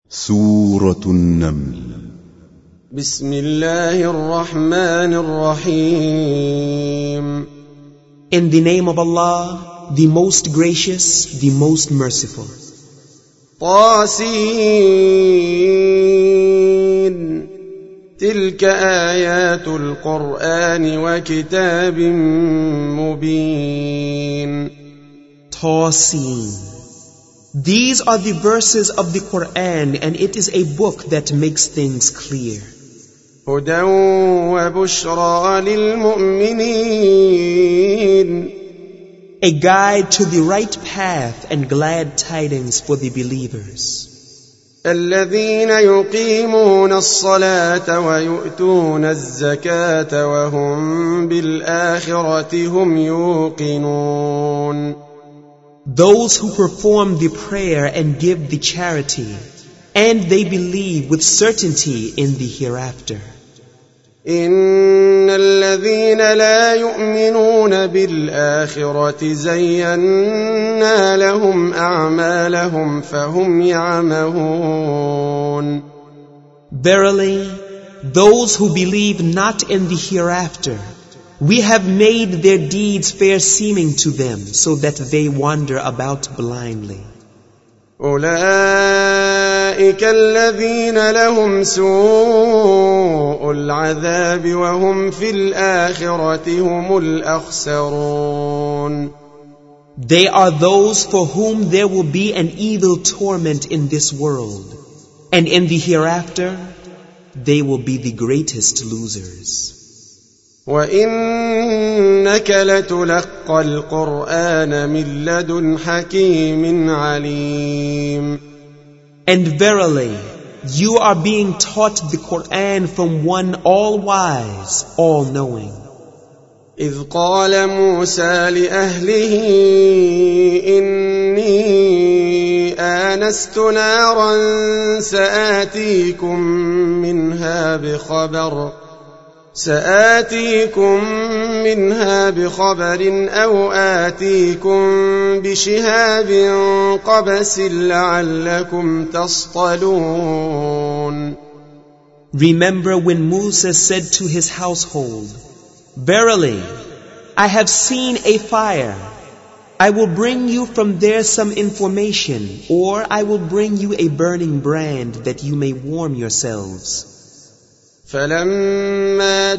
سورة النمل. بسم الله الرحمن الرحيم. In the name of Allah, the most gracious, the most merciful. طاسين تلك آيات القرآن وكتاب مبين. Tasin. These are the verses of the Quran, and it is a book that makes things clear. هدى وبشرى للمؤمنين. A guide to the right path and glad tidings for the believers. الذين يقيمون الصلاة ويؤتون الزكاة وهم بالآخرة هم يوقنون. Those who perform the prayer and give the charity, and they believe with certainty in the hereafter. إن الذين لا يؤمنون بالآخرة زينا لهم أعمالهم فهم يعمهون. Verily, those who believe not in the hereafter, we have made their deeds fair seeming to them, so that they wander about blindly. أولئك الذين لهم سوء العذاب وهم في الآخرة هم الأخسرون. They are those for whom there will be an evil torment in this world, and in the hereafter they will be the greatest losers. وَإِنَّكَ لَتُلَقَّى الْقُرْآنَ مِنْ لَدُنْ حَكِيمٍ عَلِيمٍ. And verily, you are being taught the Quran from one all-wise, all-knowing. إِذْ قَالَ مُوسَى لِأَهْلِهِ إِنِّي آنَسْتُ نَارًا سَآتِيكُم منها بخبر أو آتيكم بشهاب قبس لعلكم تصطلون. Remember when Musa said to his household, Verily, I have seen a fire. I will bring you from there some information, or I will bring you a burning brand that you may warm yourselves. فلما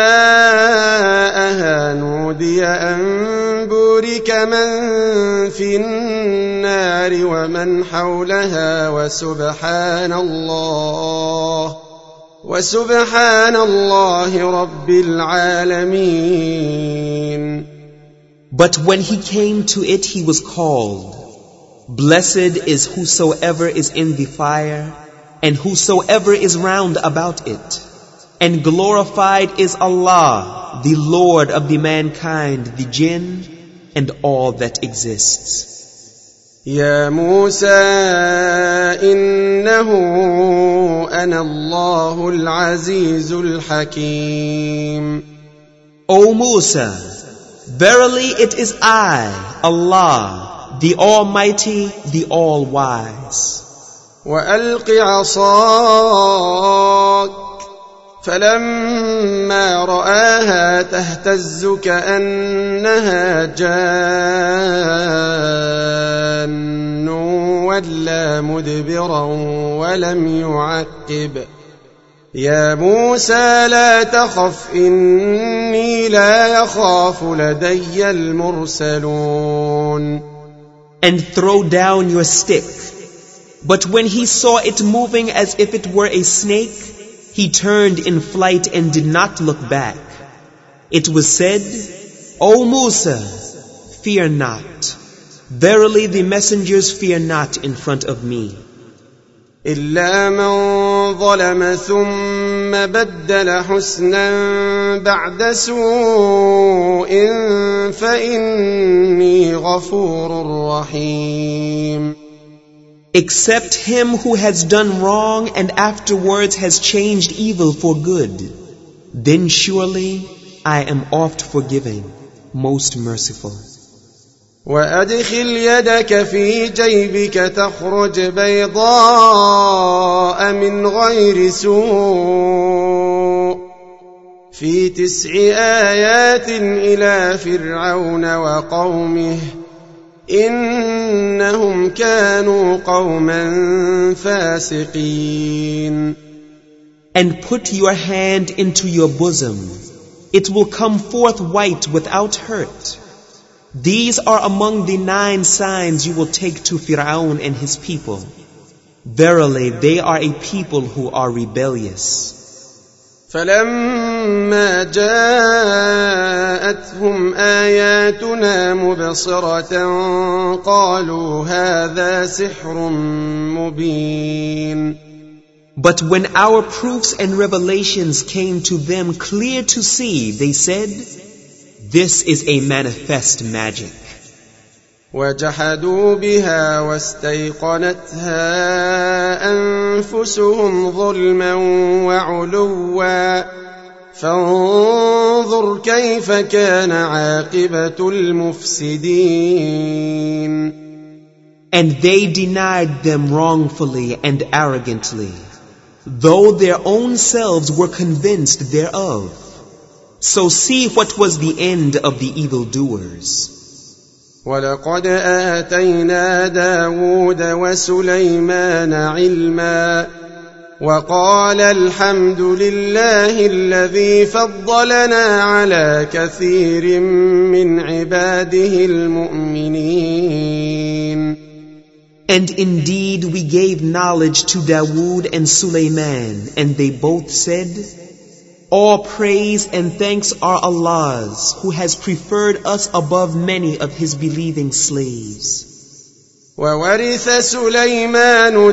جاءها نودي أن بورك من في النار ومن حولها وسبحان الله رب العالمين. But when he came to it, he was called, Blessed is whosoever is in the fire, and whosoever is round about it. And glorified is Allah, the Lord of the mankind, the jinn, and all that exists. يا موسى إنه أنا الله العزيز الحكيم. O Musa, verily it is I, Allah, the Almighty, the All-Wise. وألق عصاك فلما رآها تهتز كأنها جان ولا مدبرا ولم يعقب. يا موسى لا تخف إني لا يخاف لدي المرسلون. And throw down your stick. But when he saw it moving as if it were a snake, he turned in flight and did not look back. It was said, O Musa, fear not. Verily the messengers fear not in front of me. إلا من ظلم ثم بدل حسنا بعد سوء فإني غفور رحيم. Except him who has done wrong and afterwards has changed evil for good. Then surely I am oft forgiving, most merciful. وأدخل يدك في جيبك تخرج بيضاء من غير سوء في 9 آيات إلى فرعون وقومه إنهم كانوا قوما فاسقين. And put your hand into your bosom. It will come forth white without hurt. These are among the 9 signs you will take to Fir'aun and his people. Verily, they are a people who are rebellious. فلما جاءتهم آياتنا مبصرة قالوا هذا سحر مبين. But when our proofs and revelations came to them clear to see, they said, this is a manifest magic. وجحدوا بها واستيقنتها أنفسهم ظلما وعلوا فانظر كيف كان عاقبة المفسدين. And they denied them wrongfully and arrogantly, though their own selves were convinced thereof. So see what was the end of the evildoers. ولقد آتينا داود وسليمان علما وقال الحمد لله الذي فضلنا على كثير من عباده المؤمنين. And indeed we gave knowledge to Dawood and Sulaiman, and they both said, all praise and thanks are Allah's, who has preferred us above many of His believing slaves. وورث سليمان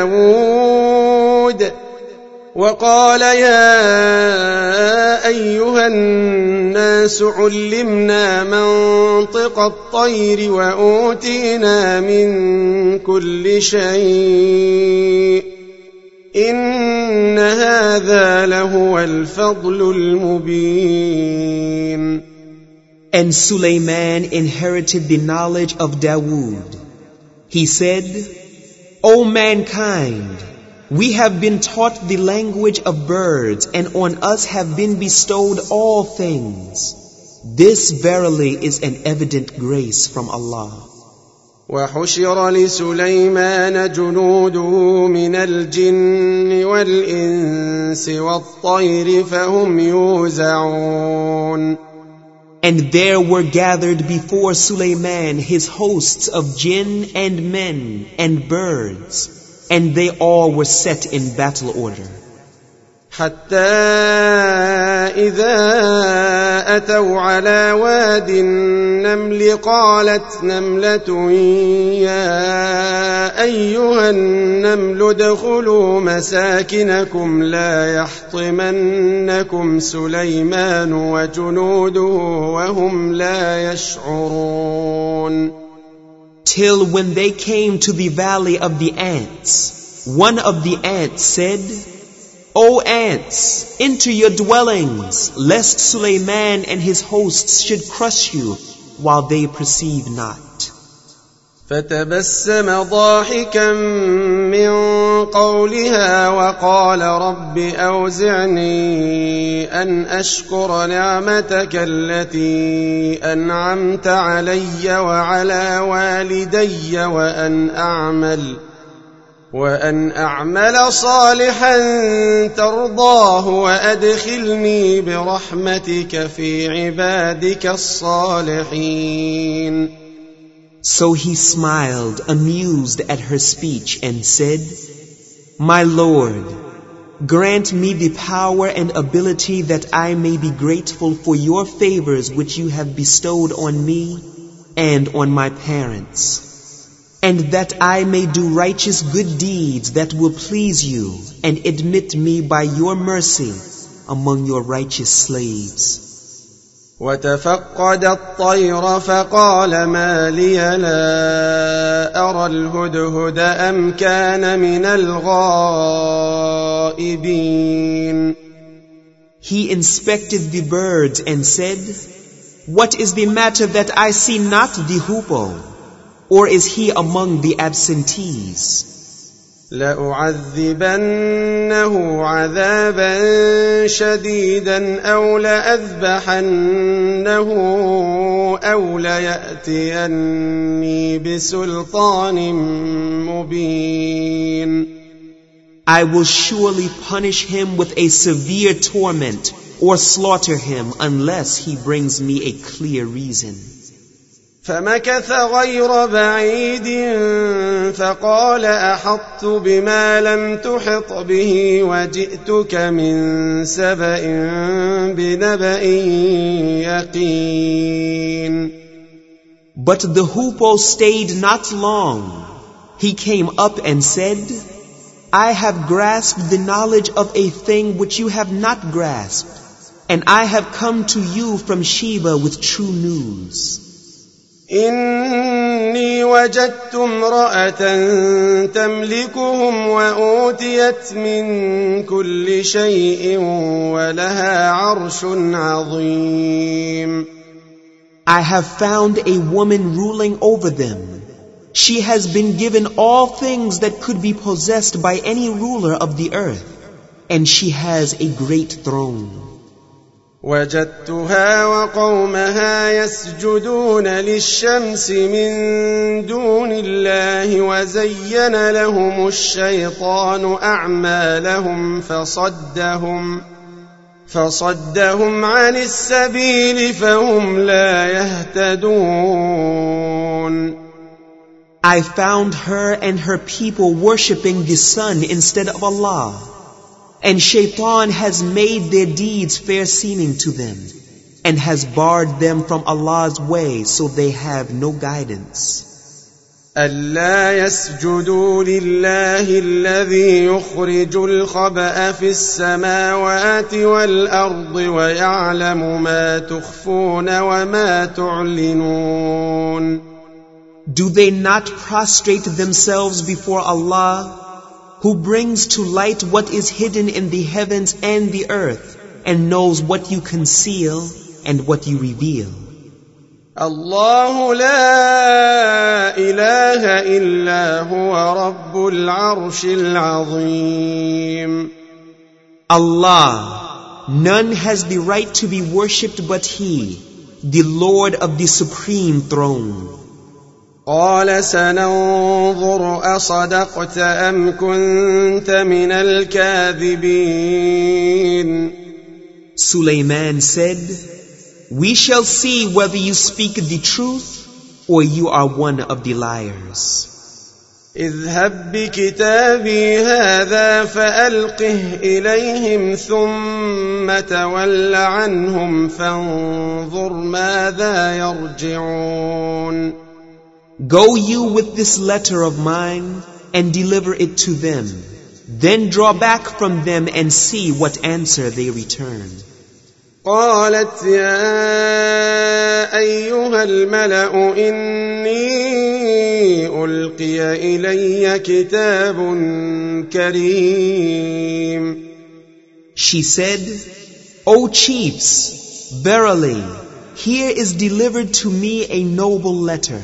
داود وقال يا أيها الناس علمنا منطق الطير وأوتينا من كل شيء إن هذا لهو الفضل المبين. And Sulaiman inherited the knowledge of Dawood. He said, O mankind, we have been taught the language of birds, and on us have been bestowed all things. This verily is an evident grace from Allah. وحشر لسليمان جنوده من الجن والإنس والطير فهم يوزعون. And there were gathered before Sulaiman his hosts of jinn and men and birds, and they all were set in battle order. حتى إذا أتوا على واد النمل قالت نملة يا أيها النمل ادخلوا مساكنكم لا يحطمنكم سليمان وجنوده وهم لا يشعرون. Till when they came to the valley of the ants, one of the ants said, O ants, enter your dwellings, lest Sulaiman and his hosts should crush you while they perceive not. فتبسم ضاحكا من قولها وقال رب أوزعني أن أشكر نعمتك التي أنعمت علي وعلى والدي وأن أعمل صالحا ترضاه وأدخلني برحمتك في عبادك الصالحين. So he smiled, amused at her speech, and said, My Lord, grant me the power and ability that I may be grateful for your favors which you have bestowed on me and on my parents, and that I may do righteous good deeds that will please you, and admit me by your mercy among your righteous slaves. وتفقد الطير فقال ما لي لا أرى الهدهد أم كان من الغائبين. He inspected the birds and said, What is the matter that I see not the hoopoe? Or is he among the absentees? لأعذبنه عذابا شديدا أو لأذبحنه أو ليأتيني بسلطان مبين. I will surely punish him with a severe torment or slaughter him unless he brings me a clear reason. فمكث غير بعيد فقال أحطت بما لم تحط به وجئتك من سبأ بنبأ يقين. But the hoopoe stayed not long. He came up and said, I have grasped the knowledge of a thing which you have not grasped, and I have come to you from Sheba with true news. إني وجدت امرأة تملكهم وأوتيت من كل شيء ولها عرش عظيم. I have found a woman ruling over them. She has been given all things that could be possessed by any ruler of the earth, and she has a great throne. وجدتها وقومها يسجدون للشمس من دون الله وزين لهم الشيطان أعمالهم فصدهم عن السبيل فهم لا يهتدون. I found her and her people worshipping the sun instead of Allah, and Shaitan has made their deeds fair seeming to them, and has barred them from Allah's way, so they have no guidance. ألا يسجدوا لله الذي يخرج الخبأ في السماوات والأرض ويعلم ما تخفون وما تعلنون. Do they not prostrate themselves before Allah, who brings to light what is hidden in the heavens and the earth, and knows what you conceal and what you reveal? الله لا إله إلا هو رب العرش العظيم. Allah, none has the right to be worshipped but He, the Lord of the Supreme Throne. قال سننظر أصدقت أم كنت من الكاذبين. Sulaiman said, We shall see whether you speak the truth or you are one of the liars. اذهب بكتابي هذا فألقه إليهم ثم تول عنهم فانظر ماذا يرجعون. Go you with this letter of mine and deliver it to them. Then draw back from them and see what answer they return. قالت يا أيها الملأ إني ألقي إلي كتاب كريم. She said, O chiefs, verily, here is delivered to me a noble letter.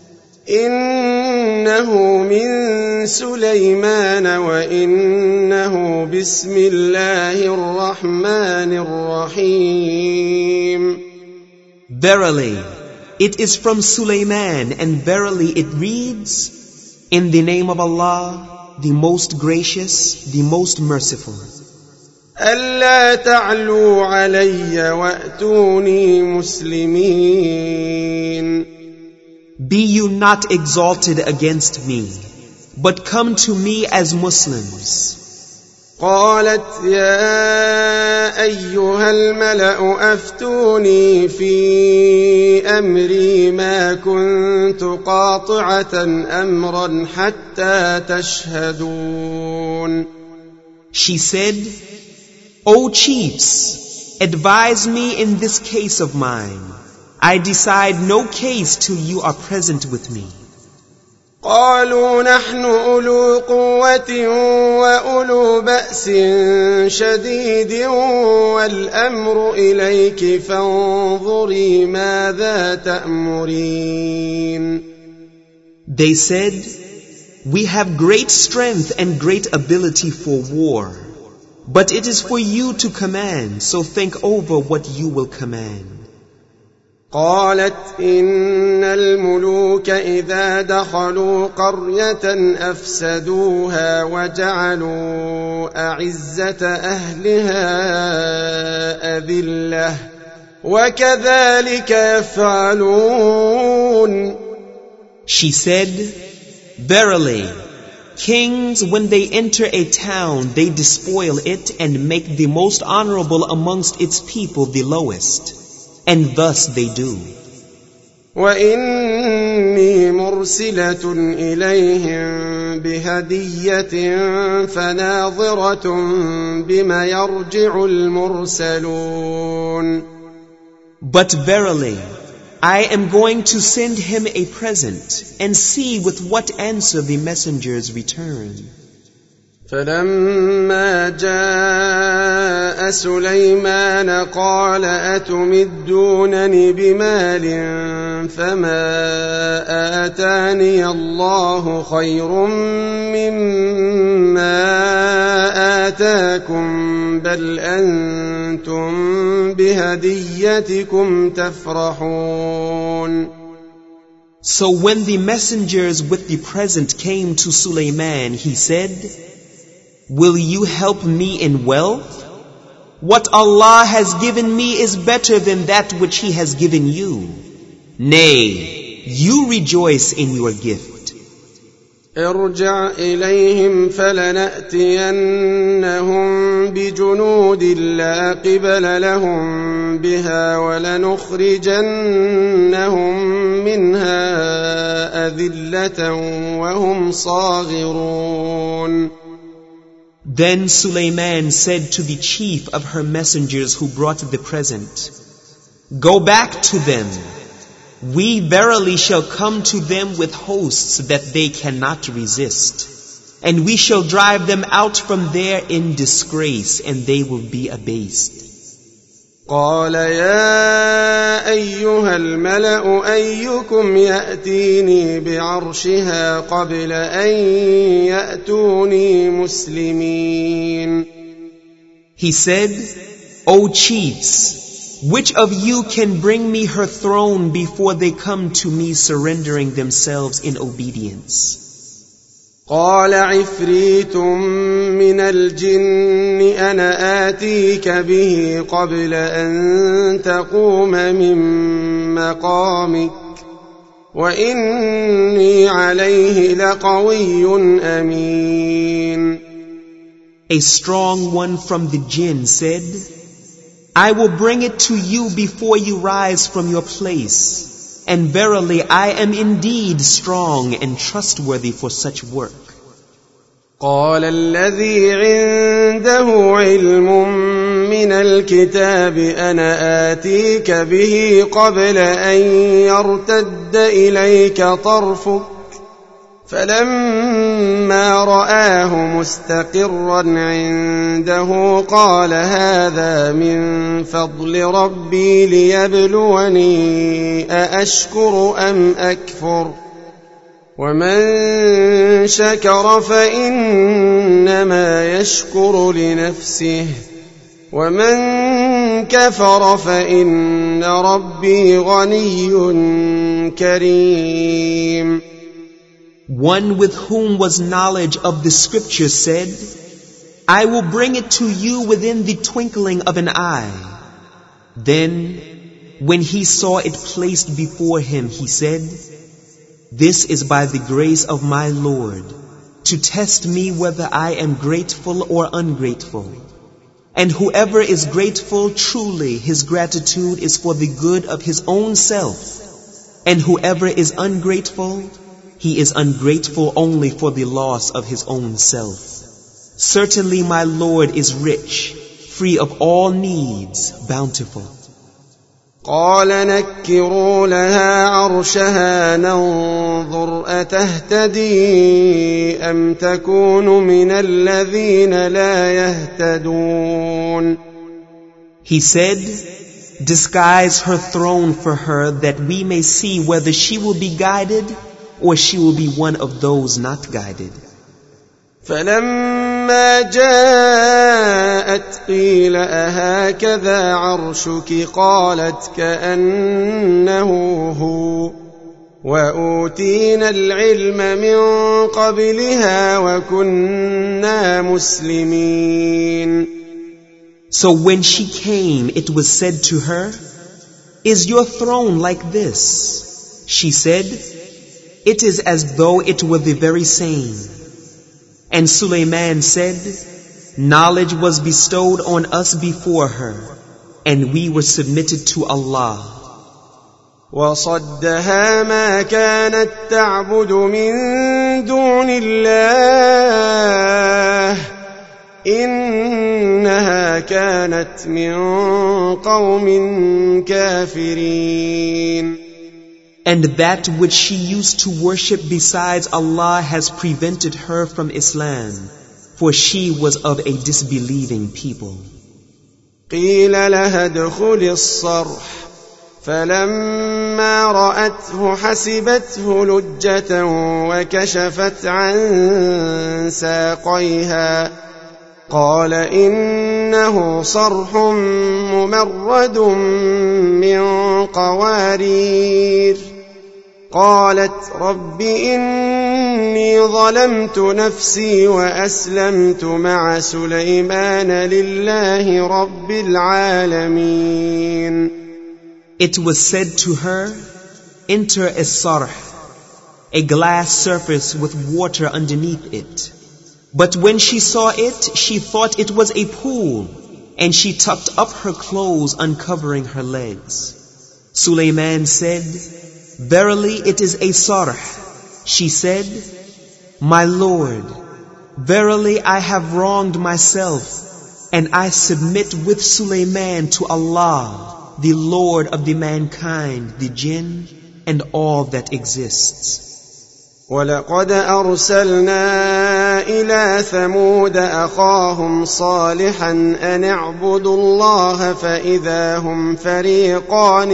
إنه من سليمان وإنه بسم الله الرحمن الرحيم. Verily, it is from Sulaiman, and verily it reads, In the name of Allah, the most gracious, the most merciful. ألا تعلوا علي وأتوني مسلمين. Be you not exalted against me, but come to me as Muslims. قالت يا أيها الملأ أفتوني في أمري ما كنت قاطعة أمرا حتى تشهدون. She said, O chiefs, advise me in this case of mine. I decide no case till you are present with me. قالوا نحن أولو قوة وأولو بأس شديد والأمر إليك فانظري ماذا تأمرين. They said, We have great strength and great ability for war. But it is for you to command, so think over what you will command. قالت إن الملوك إذا دخلوا قرية أفسدوها وجعلوا أعزة أهلها أذلة وكذلك يفعلون. She said, Verily, kings, when they enter a town, they despoil it and make the most honorable amongst its people the lowest. And thus they do. وإني مرسلة إليهم بهدية فناظرة بما يرجع المرسلون. But verily, I am going to send him a present and see with what answer the messengers return. فلما جاء سليمان قال أتمدونني بمال فما آتاني الله خير مما آتاكم بل أنتم بهديتكم تفرحون. So when the messengers with the present came to Sulaiman, he said, Will you help me in wealth? What Allah has given me is better than that which He has given you. Nay, you rejoice in your gift. ارجع إليهم فلنأتينهم بجنود لا قبل لهم بها ولنخرجنهم منها أذلة وهم صاغرون. Then Sulaiman said to the chief of her messengers who brought the present, Go back to them. We verily shall come to them with hosts that they cannot resist. And we shall drive them out from there in disgrace, and they will be abased. قال يا أيها الملأ أيكم يأتيني بعرشها قبل أن يأتوني مسلمين. He said, O chiefs, which of you can bring me her throne before they come to me surrendering themselves in obedience? قال عفريت من الجن أنا آتيك به قبل أن تقوم من مقامك وإني عليه لقوي أمين. A strong one from the jinn said, I will bring it to you before you rise from your place. And verily I am indeed strong and trustworthy for such work. قال الذي عنده علم من الكتاب أنا آتيك به قبل أن يرتد إليك طرفك فلما رآه مستقرا عنده قال هذا من فضل ربي ليبلوني أأشكر أم أكفر ومن شكر فإنما يشكر لنفسه ومن كفر فإن ربي غني كريم. One with whom was knowledge of the scripture said, I will bring it to you within the twinkling of an eye. Then, when he saw it placed before him, he said, This is by the grace of my Lord, to test me whether I am grateful or ungrateful. And whoever is grateful, truly his gratitude is for the good of his own self. And whoever is ungrateful, he is ungrateful only for the loss of his own self. Certainly my Lord is rich, free of all needs, bountiful. قال نكروا لها عرشها ننظر أتهتدي أم تكون من الذين لا يهتدون. He said, Disguise her throne for her that we may see whether she will be guided or she will be one of those not guided. فلما جاءت قيل أهكذا عرشك قالت كأنه هو وأوتينا العلم من قبلها وكنا مسلمين. So when she came, it was said to her, "Is your throne like this?" She said, "It is as though it were the very same." And Sulaiman said, "Knowledge was bestowed on us before her, and we were submitted to Allah." وصدها ما كانت تعبد من دون الله إنها كانت من قوم كافرين. And that which she used to worship besides Allah has prevented her from Islam, for she was of a disbelieving people. قيل لها ادخلي الصرح فلما رأته حسبته لجة وكشفت عن ساقيها قال إنه صرح ممرد من قوارير قالت رب إني ظلمت نفسي وأسلمت مع سليمان لله رب العالمين. It was said to her, "Enter a sarh, a glass surface with water underneath it." But when she saw it, she thought it was a pool, and she tucked up her clothes, uncovering her legs. Sulaiman said, "Verily it is a sarh." She said, "My Lord, verily I have wronged myself, and I submit with Sulaiman to Allah, the Lord of the mankind, the jinn, and all that exists." ولقد أرسلنا إلى ثمود أخاهم صالحا أن اعبدوا الله فإذا هم فريقان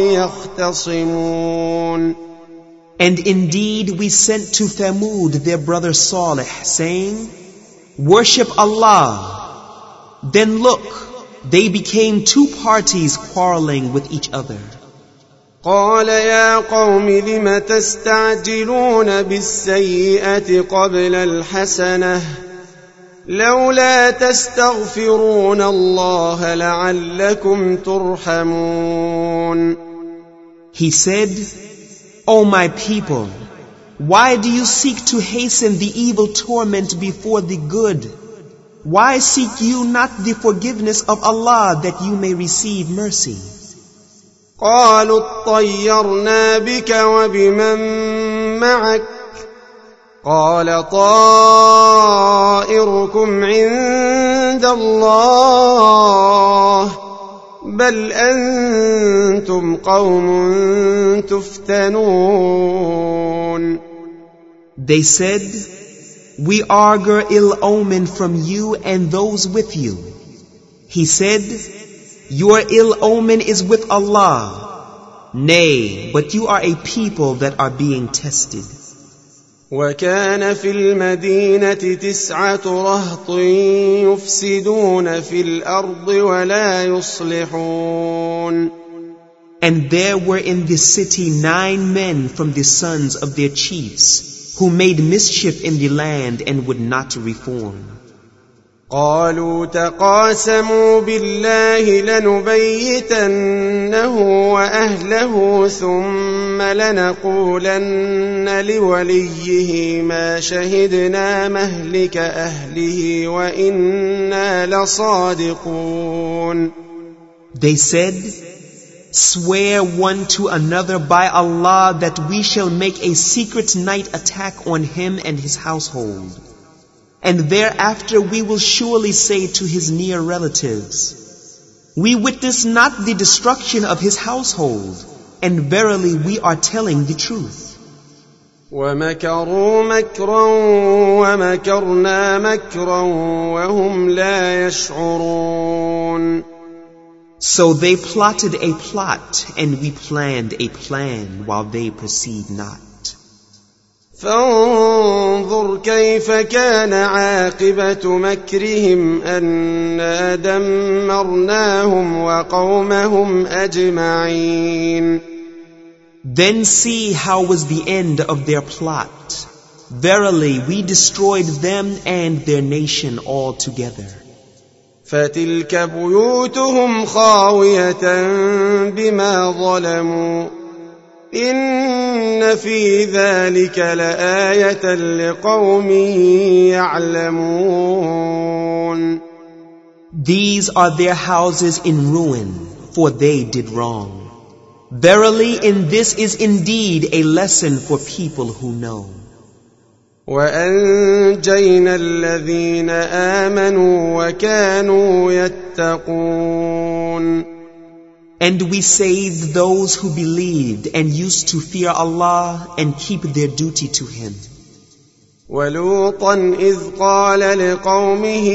يختصمون. And indeed we sent to Thamud their brother Salih, saying, "Worship Allah." Then look, they became two parties quarreling with each other. قال يا قوم لم تستعجلون بالسيئة قبل الحسنة لولا تستغفرون الله لعلكم ترحمون. He said, "O my people, why do you seek to hasten the evil torment before the good? Why seek you not the forgiveness of Allah that you may receive mercy?" قالوا اطيرنا بك وبمن معك قال طائركم عند الله بل أنتم قوم تفتنون. They said, "We augur ill omen from you and those with you." He said, "Your ill omen is with Allah. Nay, but you are a people that are being tested." وكان في المدينة 9 رهط يفسدون في الأرض ولا يصلحون. And there were in this city 9 men from the sons of their chiefs, who made mischief in the land and would not reform. قالوا تقاسموا بالله لنبيتنه وأهله ثم لنقولن لوليه ما شهدنا مهلك أهله وإنا لصادقون. They said, "Swear one to another by Allah that we shall make a secret night attack on him and his household. And thereafter we will surely say to his near relatives, we witness not the destruction of his household, and verily we are telling the truth." ومكروا مكرا ومكرنا مكرا وهم لا يشعرون. So they plotted a plot, and we planned a plan while they perceived not. فانظر كيف كان عاقبة مكرهم أنا دمرناهم وقومهم أجمعين. Then see how was the end of their plot. Verily, we destroyed them and their nation altogether. فتلك بيوتهم خاوية بما ظلموا إن في ذلك لآية لقوم يعلمون. These are their houses in ruin, for they did wrong. Verily, in this is indeed a lesson for people who know. وأنجينا الذين آمنوا وكانوا يتقون. And we saved those who believed and used to fear Allah and keep their duty to Him. ولوطا إذ قال لقومه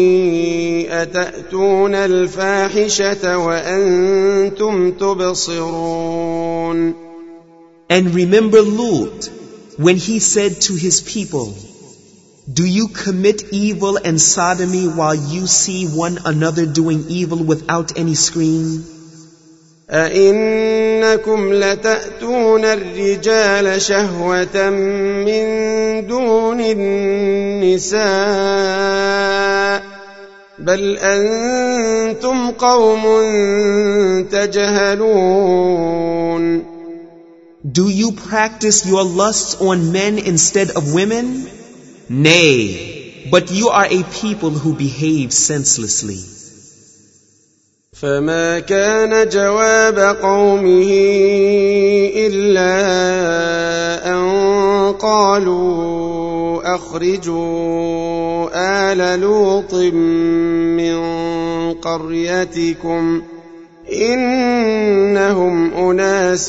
أتأتون الفاحشة وأنتم تبصرون. And remember Lut, when he said to his people, do you commit evil and sodomy while you see one another doing evil without any screen? أئنكم لتأتون الرجال شهوة من دون النساء بل أنتم قوم تجهلون. Do you practice your lusts on men instead of women? Nay, but you are a people who behave senselessly. فما كان جواب قومه إلا أن قالوا أخرجوا آل لوط من قريتكم إنهم أناس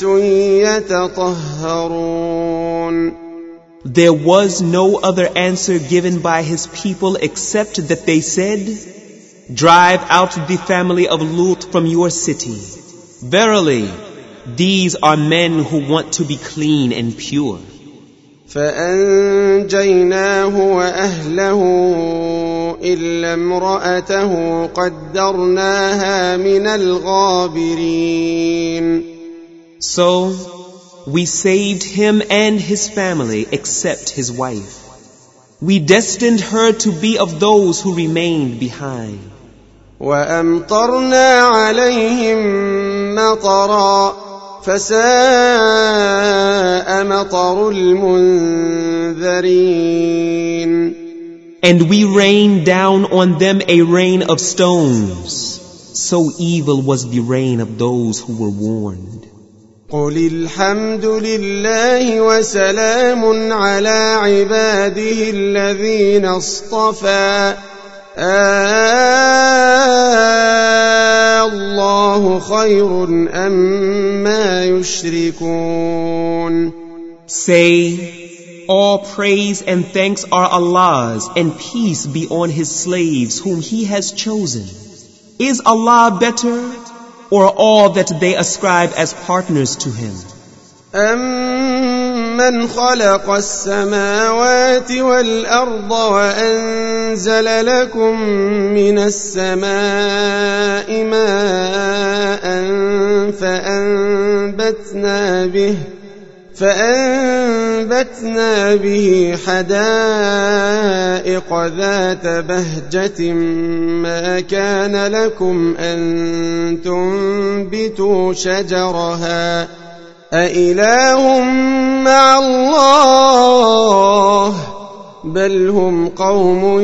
يتطهرون. There was no other answer given by his people except that they said, drive out the family of Lut from your city. Verily, these are men who want to be clean and pure. فأنجيناه وأهله إلا امرأته قدرناها من الغابرين. So, we saved him and his family except his wife. We destined her to be of those who remained behind. وأمطرنا عليهم مطرا فساء مطر المنذرين. And we rained down on them a rain of stones. So evil was the rain of those who were warned. قل الحمد لله وسلام على عباده الذين اصطفى الله خير أما يشركون. Say, all praise and thanks are Allah's, and peace be on His slaves whom He has chosen. Is Allah better, or all that they ascribe as partners to Him? أَمَّنْ خَلَقَ السَّمَاوَاتِ وَالْأَرْضَ وَأَنزَلَ لَكُم مِّنَ السَّمَاءِ مَاءً فأنبتنا به حدائق ذات بهجة ما كان لكم أن تنبتوا شجرها أإله مع الله بل هم قوم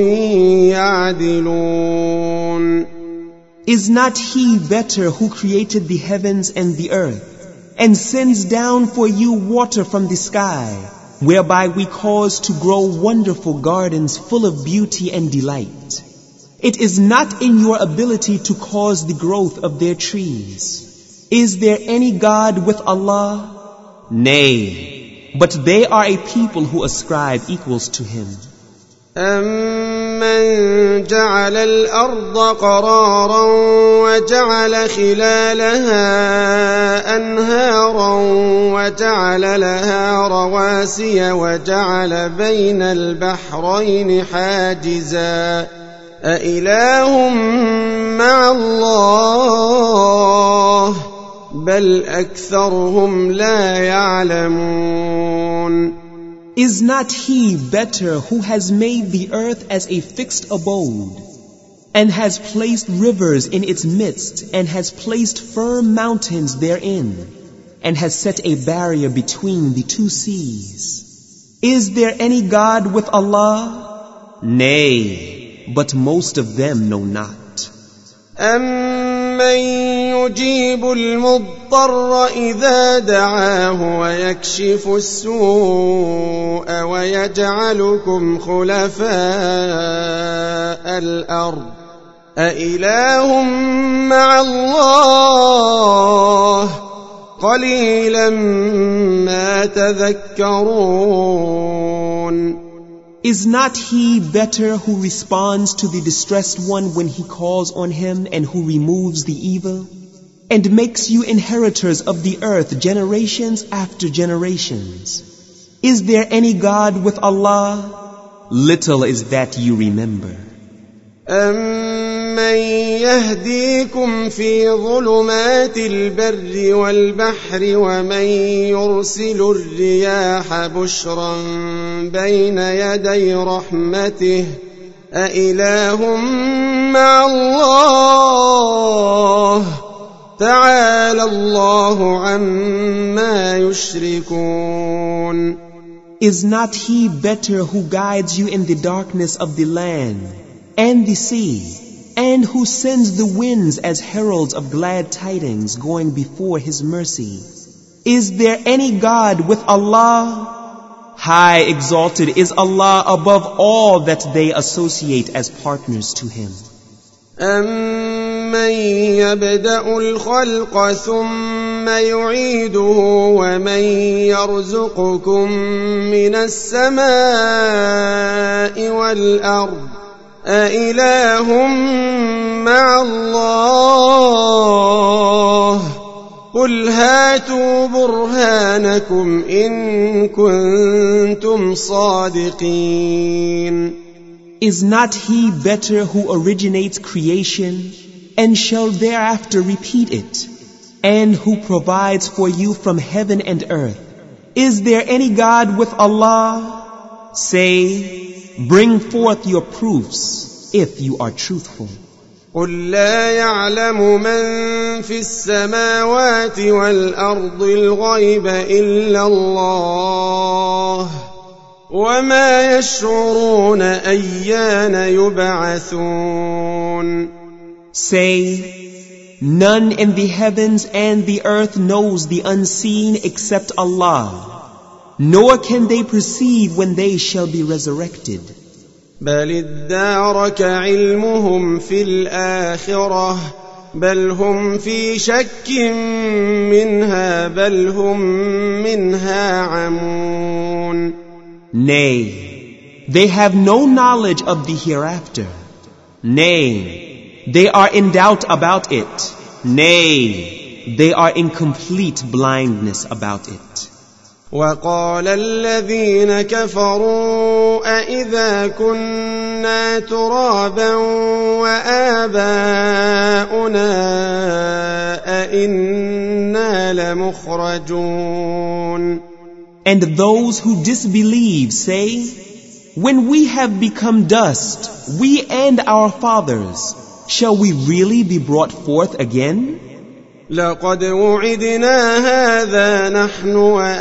يعدلون. Is not He better who created the heavens and the earth, and sends down for you water from the sky, whereby we cause to grow wonderful gardens full of beauty and delight? It is not in your ability to cause the growth of their trees. Is there any God with Allah? Nay, but they are a people who ascribe equals to Him. أَمَّنْ جَعَلَ الْأَرْضَ قَرَارًا وَجَعَلَ خِلَالَهَا أَنْهَارًا وَجَعَلَ لَهَا رَوَاسِيَ وَجَعَلَ بَيْنَ الْبَحْرَيْنِ حَاجِزًا أَإِلَٰهٌ مَّعَ اللَّهِ بَلْ أَكْثَرُهُمْ لَا يَعْلَمُونَ. Is not he better who has made the earth as a fixed abode, and has placed rivers in its midst, and has placed firm mountains therein, and has set a barrier between the two seas? Is there any God with Allah? Nay, but most of them know not. أَمَّن يُجِيبُ الْمُضْطَرَّ إِذَا دَعَاهُ وَيَكْشِفُ السُّوءَ وَيَجْعَلُكُمْ خُلَفَاءَ الْأَرْضِ أَإِلَٰهٌ مَّعَ اللَّهِ قَلِيلًا مَّا تَذَكَّرُونَ. Is not he better who responds to the distressed one when he calls on him, and who removes the evil, and makes you inheritors of the earth generations after generations? Is there any God with Allah? Little is that you remember. أَمَّن يَهْدِيكُمْ فِي ظُلُمَاتِ الْبَرِّ وَالْبَحْرِ وَمَن يُرْسِلُ الرِّيَاحَ بُشْرًا بَيْنَ يَدَيْ رَحْمَتِهِ أَإِلَٰهٌ مَّعَ اللَّهِ تَعَالَى اللَّهُ عَمَّا يُشْرِكُونَ. Is not he better who guides you in the darkness of the land and the sea, and who sends the winds as heralds of glad tidings going before his mercy? Is there any God with Allah? High exalted is Allah above all that they associate as partners to him. أَمَّن يَبْدَأُ الْخَلْقَ ثُمَّ يُعِيدُهُ وَمَن يَرْزُقُكُم مِّنَ السَّمَاءِ وَالْأَرْضِ أَإِلَٰهٌ مَّعَ اللَّهِ قُلْ هَاتُوا بُرْهَانَكُمْ إِن كُنتُمْ صَادِقِينَ. Is not he better who originates creation and shall thereafter repeat it, and who provides for you from heaven and earth? Is there any God with Allah? Say, bring forth your proofs if you are truthful. قُل لَّا يَعْلَمُ مَن فِي السَّمَاوَاتِ وَالْأَرْضِ الْغَيْبَ إِلَّا اللَّهُ وَمَا يَشْعُرُونَ أَيَّانَ يُبْعَثُونَ. Say, none in the heavens and the earth knows the unseen except Allah, nor can they perceive when they shall be resurrected. بَلِ ادَّارَكَ عِلْمُهُمْ فِي الْآخِرَةِ بَلْ هُمْ فِي شَكٍّ مِّنْهَا بَلْ هُمْ مِنْهَا عَمُونَ. Nay, they have no knowledge of the hereafter. Nay, they are in doubt about it. Nay, they are in complete blindness about it. وَقَالَ الَّذِينَ كَفَرُوا أَإِذَا كُنَّا تُرَابًا وَآبَاؤُنَا أَإِنَّا لَمُخْرَجُونَ. And those who disbelieve say, when we have become dust, we and our fathers, shall we really be brought forth again? لَقَدْ وُعِدْنَا هَذَا نَحْنُ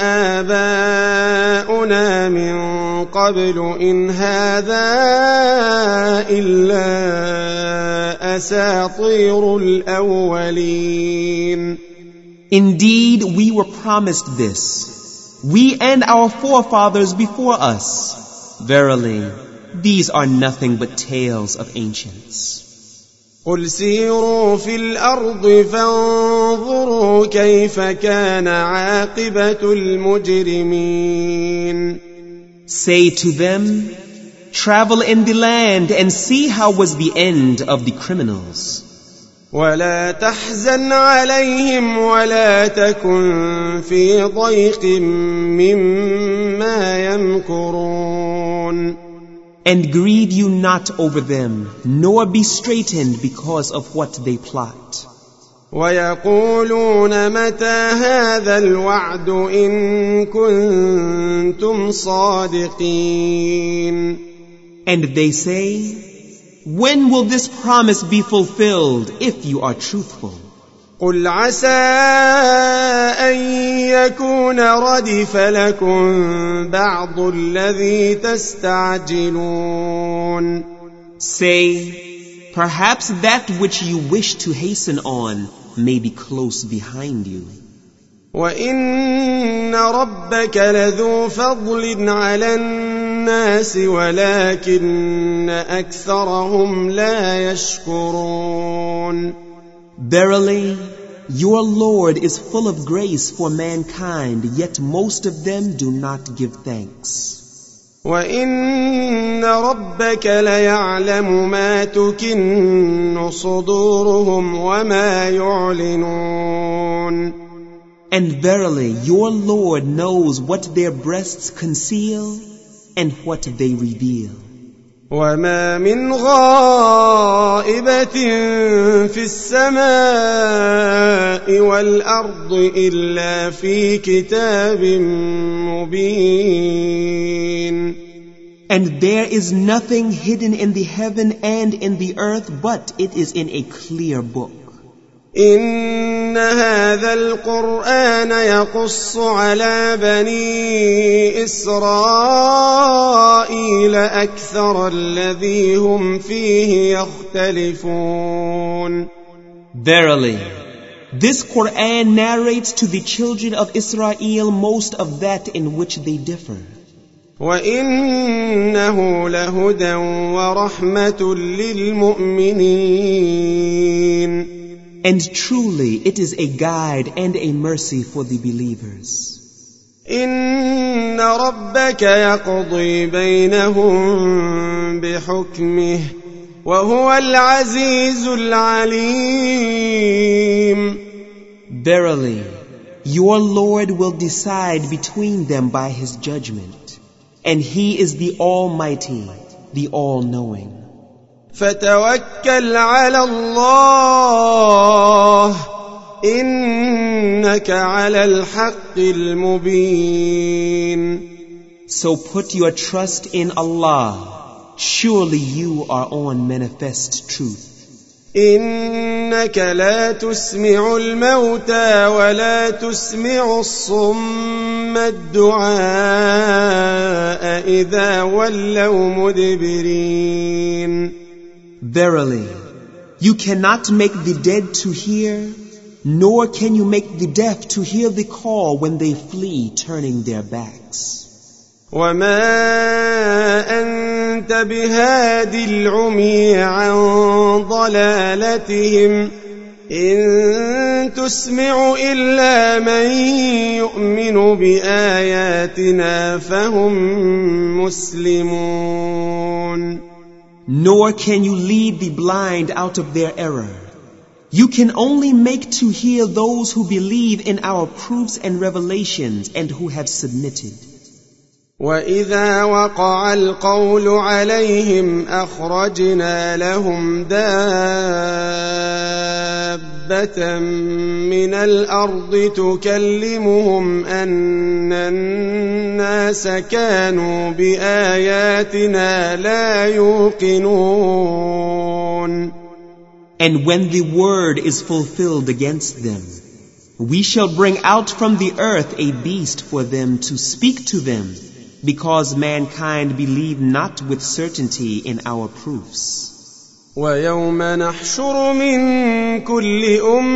وَآبَاؤُنَا مِن قَبْلُ إِنْ هَذَا إِلَّا أَسَاطِيرُ الْأَوَّلِينَ. Indeed, we were promised this, we and our forefathers before us. Verily, these are nothing but tales of ancients. قُلْ سِيرُوا فِي الْأَرْضِ فَانظُرُوا كَيْفَ كَانَ عَاقِبَةُ الْمُجْرِمِينَ. Say to them, Travel in the land and see how was the end of the criminals. ولا تحزن عليهم ولا تكن في ضيق مما يمكرون. And grieve you not over them, nor be straitened because of what they plot. ويقولون متى هذا الوعد إن كنتم صادقين. And they say, when will this promise be fulfilled if you are truthful? قل عسى أن يكون ردف لكم بعض الذي تستعجلون. Say, perhaps that which you wish to hasten on may be close behind you. وإن ربك لذو فضل على الناس ولكن أكثرهم لا يشكرون. Verily, your Lord is full of grace for mankind, yet most of them do not give thanks. وإن ربك ليعلم ما تكن صدورهم وما يعلنون. And verily, your Lord knows what their breasts conceal and what they reveal. وما من غائبة في السماء والأرض إلا في كتاب مبين. And there is nothing hidden in the heaven and in the earth, but it is in a clear book. إن هذا القرآن يقص على بني إسرائيل أكثر الذي هم فيه يختلفون. Verily, this Quran narrates to the children of Israel most of that in which they differ. وإنه لهدى ورحمة للمؤمنين. And truly it is a guide and a mercy for the believers. إن ربك يقضي بينهم بحكمه وهو العزيز العليم. Verily, your Lord will decide between them by his judgment, and he is the Almighty, the All-Knowing. فتوكل على الله إنك على الحق المبين. So put your trust in Allah. Surely you are on manifest truth. إنك لا تسمع الموتى ولا تسمع الصم الدعاء إذا ولوا مدبرين. Verily, you cannot make the dead to hear, nor can you make the deaf to hear the call when they flee, turning their backs. وما أنت بهاد العمي عن ضلالتهم إن تسمع إلا من يؤمن بآياتنا فهم مسلمون. Nor can you lead the blind out of their error. You can only make to hear those who believe in our proofs and revelations and who have submitted. وإذا وقع القول عليهم أخرجنا لهم دابة من الأرض تكلمهم أن الناس كانوا بآياتنا لا يوقنون. And when the word is fulfilled against them, we shall bring out from the earth a beast for them to speak to them, because mankind believe not with certainty in our proofs. ويوم نحشر من كل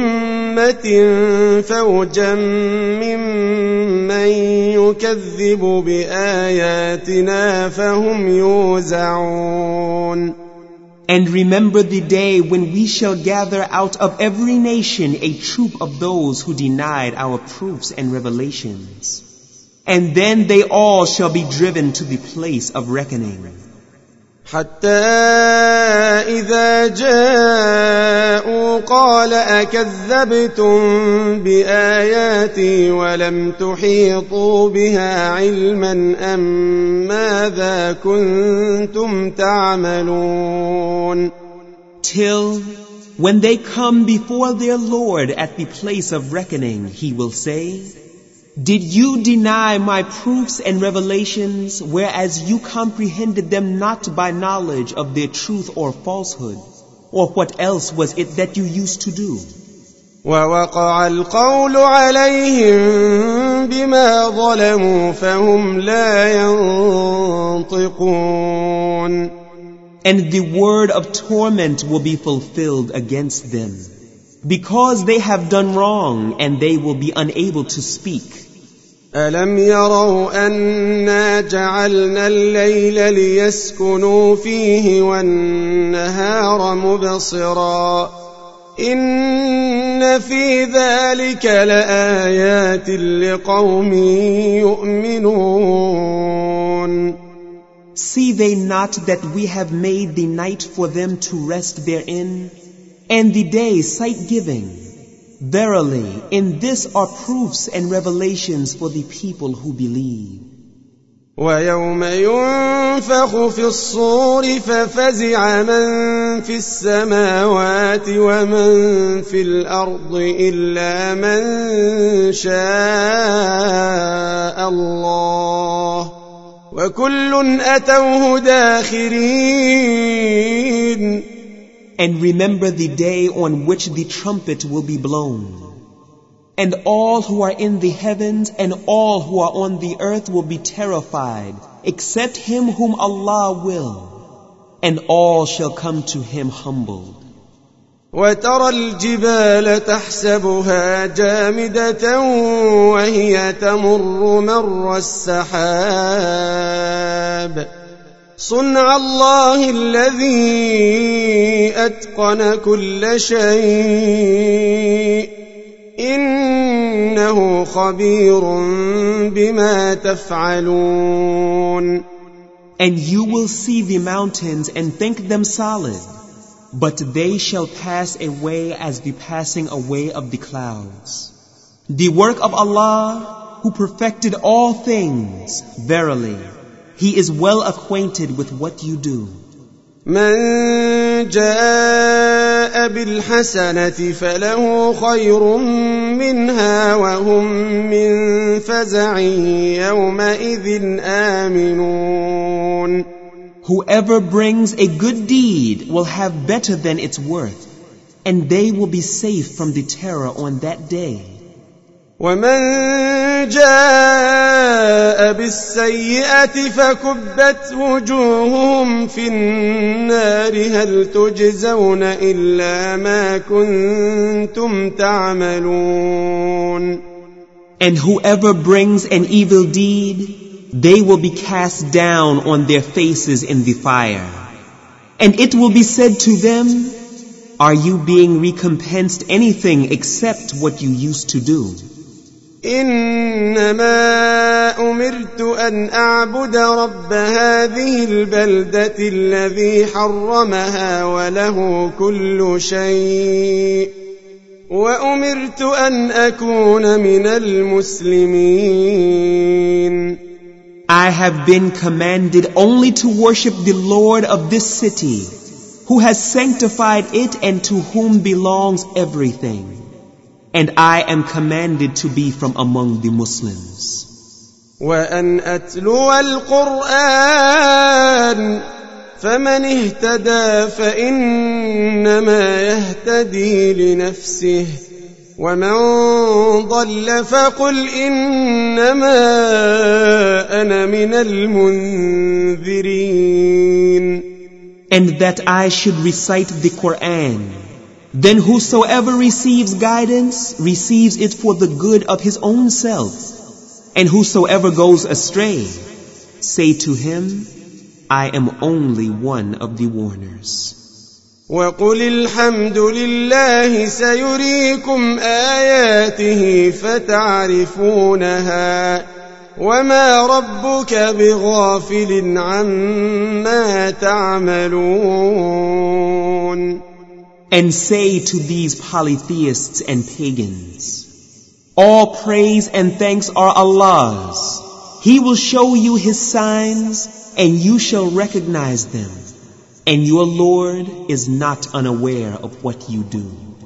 أمة فوجا ممن يكذب بآياتنا فهم يوزعون. And remember the day when we shall gather out of every nation a troop of those who denied our proofs and revelations. And then they all shall be driven to the place of reckoning. حتى إذا جاءوا قال أكذبتم بآياتي ولم تحيطوا بها علما أم ماذا كنتم تعملون. Till when they come before their Lord at the place of reckoning, he will say, did you deny my proofs and revelations, whereas you comprehended them not by knowledge of their truth or falsehood? Or what else was it that you used to do? ووقع القول عليهم بما ظلموا فهم لا ينطقون. And the word of torment will be fulfilled against them, because they have done wrong and they will be unable to speak. ألم يروا أنا جعلنا الليل ليسكنوا فيه والنهار مبصرا إن في ذلك لآيات لقوم يؤمنون. See they not that we have made the night for them to rest therein, and the day sight-giving? Verily, in this are proofs and revelations for the people who believe. ويوم ينفخ في الصور ففزع من في السماوات ومن في الأرض إلا من شاء الله وكل أتوه داخرين. And remember the day on which the trumpet will be blown, and all who are in the heavens and all who are on the earth will be terrified, except him whom Allah will, and all shall come to him humbled. وترى الجبال تحسبها جامدة وهي تمر مر السحاب صنع الله الذي أتقن كل شيء إنه خبير بما تفعلون. And you will see the mountains and think them solid, but they shall pass away as the passing away of the clouds. The work of Allah, who perfected all things, verily, He is well acquainted with what you do. من جاء بالحسنة فله خير منها وهم من فزع يومئذ آمنون. Whoever brings a good deed will have better than its worth, and they will be safe from the terror on that day. ومن جاء بالسيئة فكبت وجوههم في النار هل تجزون إلا ما كنتم تعملون. And whoever brings an evil deed, they will be cast down on their faces in the fire. And it will be said to them, are you being recompensed anything except what you used to do? إنما أمرت أن أعبد رب هذه البلدة الذي حرمها وله كل شيء وأمرت أن أكون من المسلمين. I have been commanded only to worship the Lord of this city, who has sanctified it and to whom belongs everything. And I am commanded to be from among the Muslims. وأن أتلو القرآن فمن اهتدى فإنما يهتدي لنفسه ومن ضل فقل إنما أنا من المنذرين. And that I should recite the Quran. Then whosoever receives guidance, receives it for the good of his own self. And whosoever goes astray, say to him, I am only one of the warners. وقل الحمد لله سيريكم آياته فتعرفونها وما ربك بغافل عما تعملون. And say to these polytheists and pagans, all praise and thanks are Allah's. He will show you His signs and you shall recognize them. And your Lord is not unaware of what you do.